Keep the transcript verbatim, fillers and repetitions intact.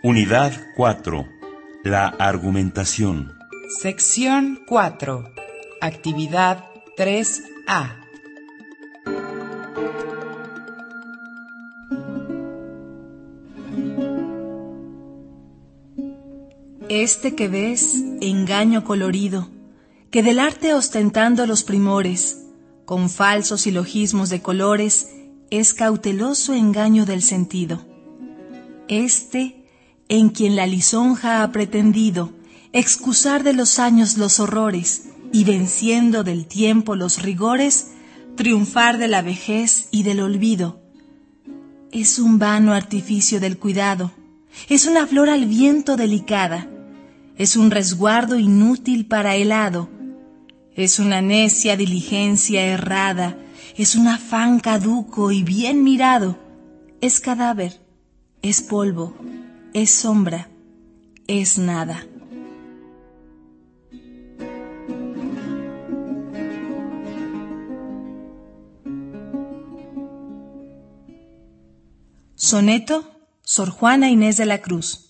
Unidad cuatro. La argumentación. Sección cuatro. Actividad tres A. Este que ves, engaño colorido, que del arte ostentando los primores, con falsos silogismos de colores, es cauteloso engaño del sentido. Este, en quien la lisonja ha pretendido excusar de los años los horrores y venciendo del tiempo los rigores, triunfar de la vejez y del olvido. Es un vano artificio del cuidado, es una flor al viento delicada, es un resguardo inútil para el hado, es una necia diligencia errada, es un afán caduco y bien mirado, es cadáver, es polvo, es sombra, es nada. Soneto, Sor Juana Inés de la Cruz.